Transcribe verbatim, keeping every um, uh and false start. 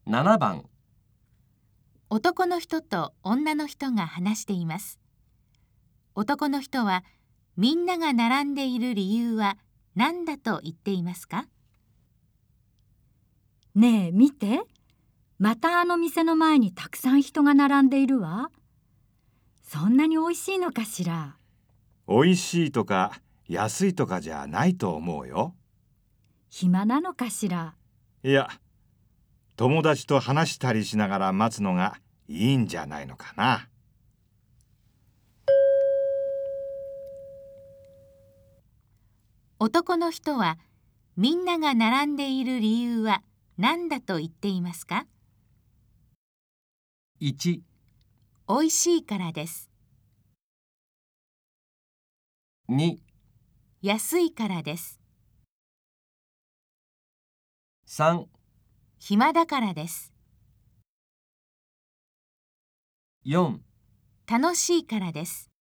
ななばん。 男の人と女の人が話しています。男の人は、みんなが並んでいる理由は何だと言っていますか？ ねえ、見て。またあの店の前にたくさん人が並んでいるわ。そんなに美味しいのかしら。 美味しいとか安いとかじゃないと思うよ。 暇なのかしら。 いや、友達と話したりしながら待つのがいいんじゃないのかな。 男の人は、みんなが並んでいる理由は何だと言っていますか？ いち、 おいしいからです。 に、 安いからです。 さん、 暇だからです。 よん。 楽しいからです。